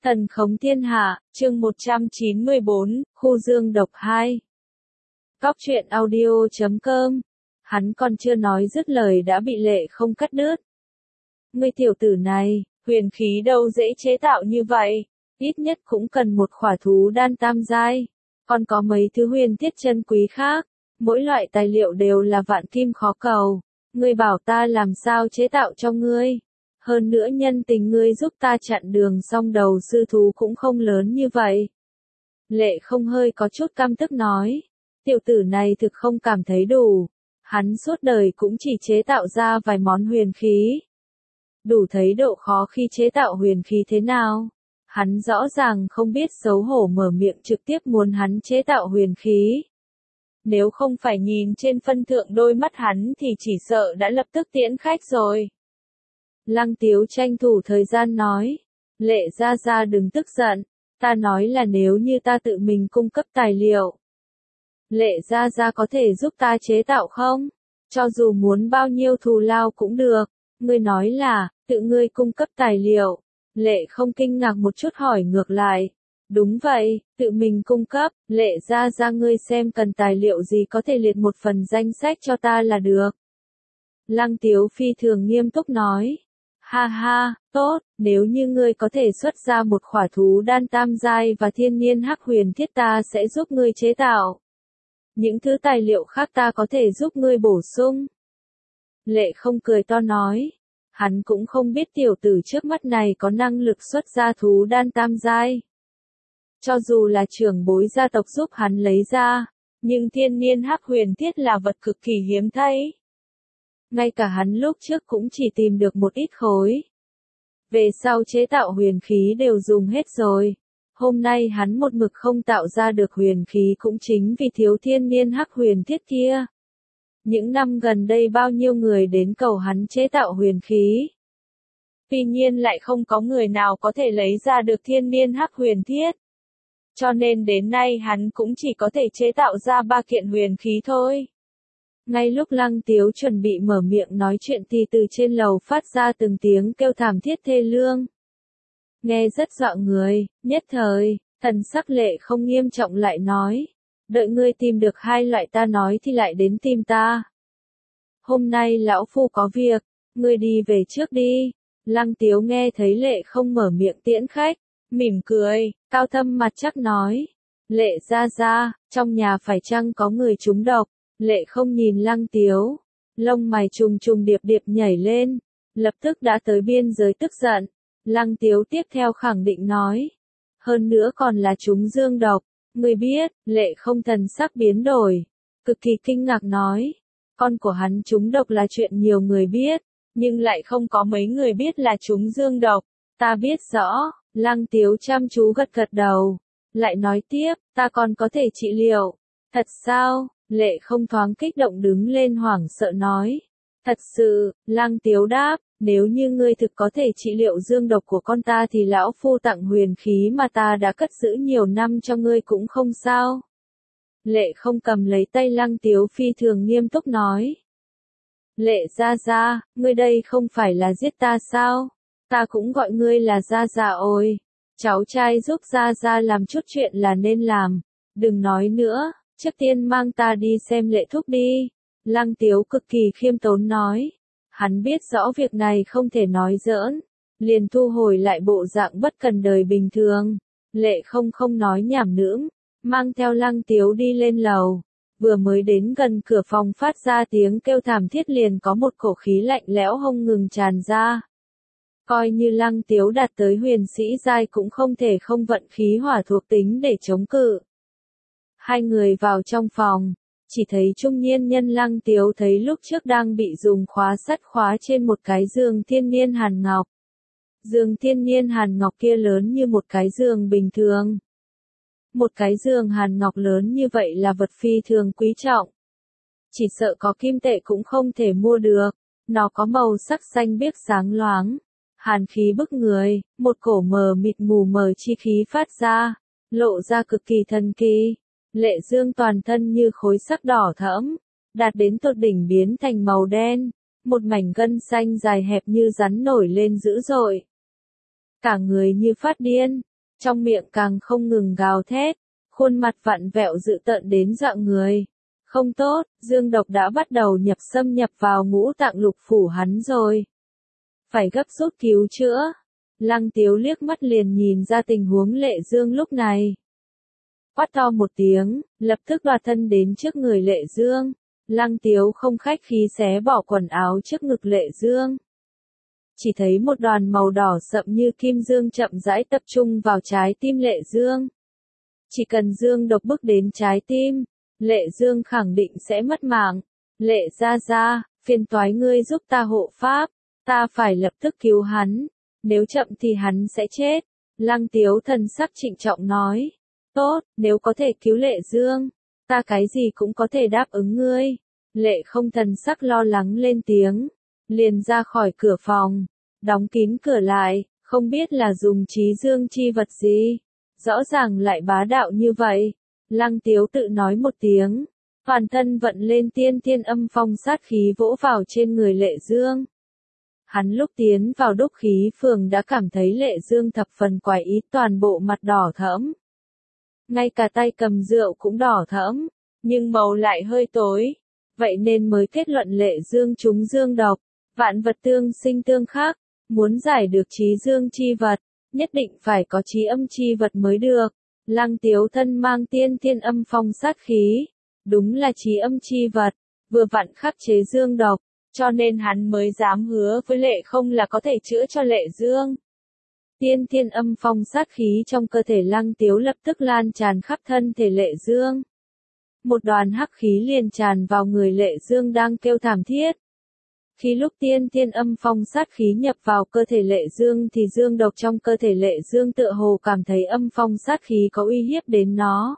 Thần khống thiên hạ, chương 194, khu dương độc 2. Góc truyện audio.com. Hắn còn chưa nói dứt lời đã bị Lệ Không cắt đứt. Ngươi tiểu tử này, huyền khí đâu dễ chế tạo như vậy, ít nhất cũng cần một khỏa thú đan tam giai, còn có mấy thứ huyền thiết chân quý khác, mỗi loại tài liệu đều là vạn kim khó cầu, ngươi bảo ta làm sao chế tạo cho ngươi. Hơn nữa nhân tình ngươi giúp ta chặn đường song đầu sư thú cũng không lớn như vậy. Lệ Không hơi có chút căm tức nói. Tiểu tử này thực không cảm thấy đủ. Hắn suốt đời cũng chỉ chế tạo ra vài món huyền khí. Đủ thấy độ khó khi chế tạo huyền khí thế nào. Hắn rõ ràng không biết xấu hổ mở miệng trực tiếp muốn hắn chế tạo huyền khí. Nếu không phải nhìn trên phân thượng đôi mắt hắn thì chỉ sợ đã lập tức tiễn khách rồi. Lăng Tiếu tranh thủ thời gian nói, Lệ gia gia đừng tức giận, ta nói là nếu như ta tự mình cung cấp tài liệu. Lệ gia gia có thể giúp ta chế tạo không? Cho dù muốn bao nhiêu thù lao cũng được, ngươi nói là, tự ngươi cung cấp tài liệu. Lệ Không kinh ngạc một chút hỏi ngược lại. Đúng vậy, tự mình cung cấp, Lệ gia gia ngươi xem cần tài liệu gì có thể liệt một phần danh sách cho ta là được. Lăng Tiếu phi thường nghiêm túc nói. Ha ha, tốt, nếu như ngươi có thể xuất ra một khỏa thú đan tam giai và thiên niên hắc huyền thiết ta sẽ giúp ngươi chế tạo. Những thứ tài liệu khác ta có thể giúp ngươi bổ sung. Lệ Không cười to nói. Hắn cũng không biết tiểu tử trước mắt này có năng lực xuất ra thú đan tam giai. Cho dù là trưởng bối gia tộc giúp hắn lấy ra, nhưng thiên niên hắc huyền thiết là vật cực kỳ hiếm thấy. Ngay cả hắn lúc trước cũng chỉ tìm được một ít khối. Về sau chế tạo huyền khí đều dùng hết rồi. Hôm nay hắn một mực không tạo ra được huyền khí cũng chính vì thiếu thiên niên hắc huyền thiết kia. Những năm gần đây bao nhiêu người đến cầu hắn chế tạo huyền khí. Tuy nhiên lại không có người nào có thể lấy ra được thiên niên hắc huyền thiết. Cho nên đến nay hắn cũng chỉ có thể chế tạo ra 3 kiện huyền khí thôi. Ngay lúc Lăng Tiếu chuẩn bị mở miệng nói chuyện thì từ trên lầu phát ra từng tiếng kêu thảm thiết thê lương. Nghe rất dọa người, nhất thời, thần sắc Lệ Không nghiêm trọng lại nói. Đợi ngươi tìm được 2 loại ta nói thì lại đến tìm ta. Hôm nay lão phu có việc, ngươi đi về trước đi. Lăng Tiếu nghe thấy Lệ Không mở miệng tiễn khách, mỉm cười, cao thâm mặt chắc nói. Lệ gia gia, trong nhà phải chăng có người trúng độc? Lệ Không nhìn Lăng Tiếu, lông mày trùng trùng điệp điệp nhảy lên, lập tức đã tới biên giới tức giận. Lăng Tiếu tiếp theo khẳng định nói, hơn nữa còn là trúng dương độc, ngươi biết. Lệ Không thần sắc biến đổi, cực kỳ kinh ngạc nói, con của hắn trúng độc là chuyện nhiều người biết, nhưng lại không có mấy người biết là trúng dương độc. Ta biết rõ. Lăng Tiếu chăm chú gật gật đầu, lại nói tiếp, ta còn có thể trị liệu. Thật sao? Lệ Không thoáng kích động đứng lên hoảng sợ nói. Thật sự, Lăng Tiếu đáp, nếu như ngươi thực có thể trị liệu dương độc của con ta thì lão phu tặng huyền khí mà ta đã cất giữ nhiều năm cho ngươi cũng không sao. Lệ Không cầm lấy tay Lăng Tiếu phi thường nghiêm túc nói. Lệ gia gia, ngươi đây không phải là giết ta sao? Ta cũng gọi ngươi là gia gia ôi. Cháu trai giúp gia gia làm chút chuyện là nên làm. Đừng nói nữa. Trước tiên mang ta đi xem Lệ thúc đi. Lăng Tiếu cực kỳ khiêm tốn nói. Hắn biết rõ việc này không thể nói giỡn. Liền thu hồi lại bộ dạng bất cần đời bình thường. Lệ không nói nhảm nưỡng. Mang theo Lăng Tiếu đi lên lầu. Vừa mới đến gần cửa phòng phát ra tiếng kêu thảm thiết liền có một cổ khí lạnh lẽo không ngừng tràn ra. Coi như Lăng Tiếu đạt tới huyền sĩ giai cũng không thể không vận khí hỏa thuộc tính để chống cự. Hai người vào trong phòng, chỉ thấy trung niên nhân Lăng Tiếu thấy lúc trước đang bị dùng khóa sắt khóa trên một cái giường thiên niên hàn ngọc. Giường thiên niên hàn ngọc kia lớn như một cái giường bình thường. Một cái giường hàn ngọc lớn như vậy là vật phi thường quý trọng. Chỉ sợ có kim tệ cũng không thể mua được. Nó có màu sắc xanh biếc sáng loáng. Hàn khí bức người, một cổ mờ mịt mù mờ chi khí phát ra, lộ ra cực kỳ thần kỳ. Lệ dương toàn thân như khối sắc đỏ thẫm, đạt đến tột đỉnh biến thành màu đen, một mảnh gân xanh dài hẹp như rắn nổi lên dữ dội. Cả người như phát điên, trong miệng càng không ngừng gào thét, khuôn mặt vặn vẹo dữ tợn đến dọa người. Không tốt, dương độc đã bắt đầu xâm nhập vào ngũ tạng lục phủ hắn rồi. Phải gấp rút cứu chữa. Lăng Tiếu liếc mắt liền nhìn ra tình huống Lệ Dương lúc này. Quát to một tiếng, lập tức đoạt thân đến trước người Lệ Dương. Lăng Tiếu không khách khí xé bỏ quần áo trước ngực Lệ Dương. Chỉ thấy một đoàn màu đỏ sậm như kim dương chậm rãi tập trung vào trái tim Lệ Dương. Chỉ cần dương độc bước đến trái tim, Lệ Dương khẳng định sẽ mất mạng. Lệ gia, phiền toái ngươi giúp ta hộ pháp, ta phải lập tức cứu hắn, nếu chậm thì hắn sẽ chết. Lăng Tiếu thần sắc trịnh trọng nói, tốt, nếu có thể cứu Lệ Dương, ta cái gì cũng có thể đáp ứng ngươi. Lệ không thần sắc lo lắng lên tiếng, liền ra khỏi cửa phòng, đóng kín cửa lại, không biết là dùng trí dương chi vật gì, rõ ràng lại bá đạo như vậy. Lăng Tiếu tự nói một tiếng, toàn thân vận lên tiên thiên âm phong sát khí vỗ vào trên người Lệ Dương. Hắn lúc tiến vào đúc khí phường đã cảm thấy Lệ Dương thập phần quái ý, toàn bộ mặt đỏ thẫm. Ngay cả tay cầm rượu cũng đỏ thẫm, nhưng màu lại hơi tối. Vậy nên mới kết luận Lệ Dương trúng dương độc. Vạn vật tương sinh tương khắc, muốn giải được trí dương chi vật, nhất định phải có trí âm chi vật mới được. Lăng Tiếu thân mang tiên thiên âm phong sát khí, đúng là trí âm chi vật, vừa vặn khắc chế dương độc, cho nên hắn mới dám hứa với Lệ không là có thể chữa cho Lệ Dương. Tiên thiên âm phong sát khí trong cơ thể Lăng Tiếu lập tức lan tràn khắp thân thể Lệ Dương. Một đoàn hắc khí liền tràn vào người Lệ Dương đang kêu thảm thiết. Khi lúc tiên thiên âm phong sát khí nhập vào cơ thể Lệ Dương thì dương độc trong cơ thể Lệ Dương tựa hồ cảm thấy âm phong sát khí có uy hiếp đến nó.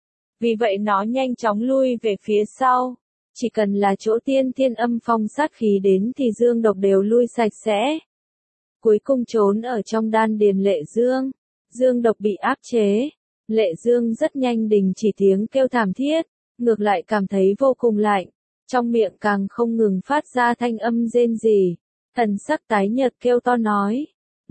Vì vậy nó nhanh chóng lui về phía sau. Chỉ cần là chỗ tiên thiên âm phong sát khí đến thì dương độc đều lui sạch sẽ. Cuối cùng trốn ở trong đan điền Lệ Dương. Dương độc bị áp chế. Lệ Dương rất nhanh đình chỉ tiếng kêu thảm thiết, ngược lại cảm thấy vô cùng lạnh. Trong miệng càng không ngừng phát ra thanh âm rên rỉ, thần sắc tái nhợt kêu to nói,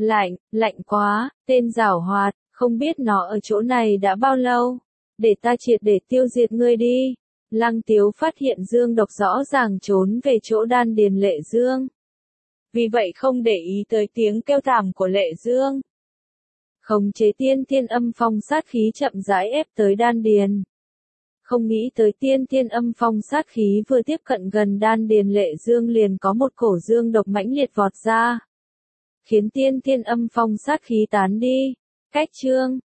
lạnh quá, tên giảo hoạt, không biết nó ở chỗ này đã bao lâu, để ta triệt để tiêu diệt ngươi đi. Lăng Tiếu phát hiện dương độc rõ ràng trốn về chỗ đan điền Lệ Dương. Vì vậy không để ý tới tiếng kêu thảm của Lệ Dương. Khống chế tiên thiên âm phong sát khí chậm rãi ép tới đan điền. Không nghĩ tới tiên thiên âm phong sát khí vừa tiếp cận gần đan điền Lệ Dương liền có một cổ dương độc mãnh liệt vọt ra. Khiến tiên thiên âm phong sát khí tán đi. Cách chương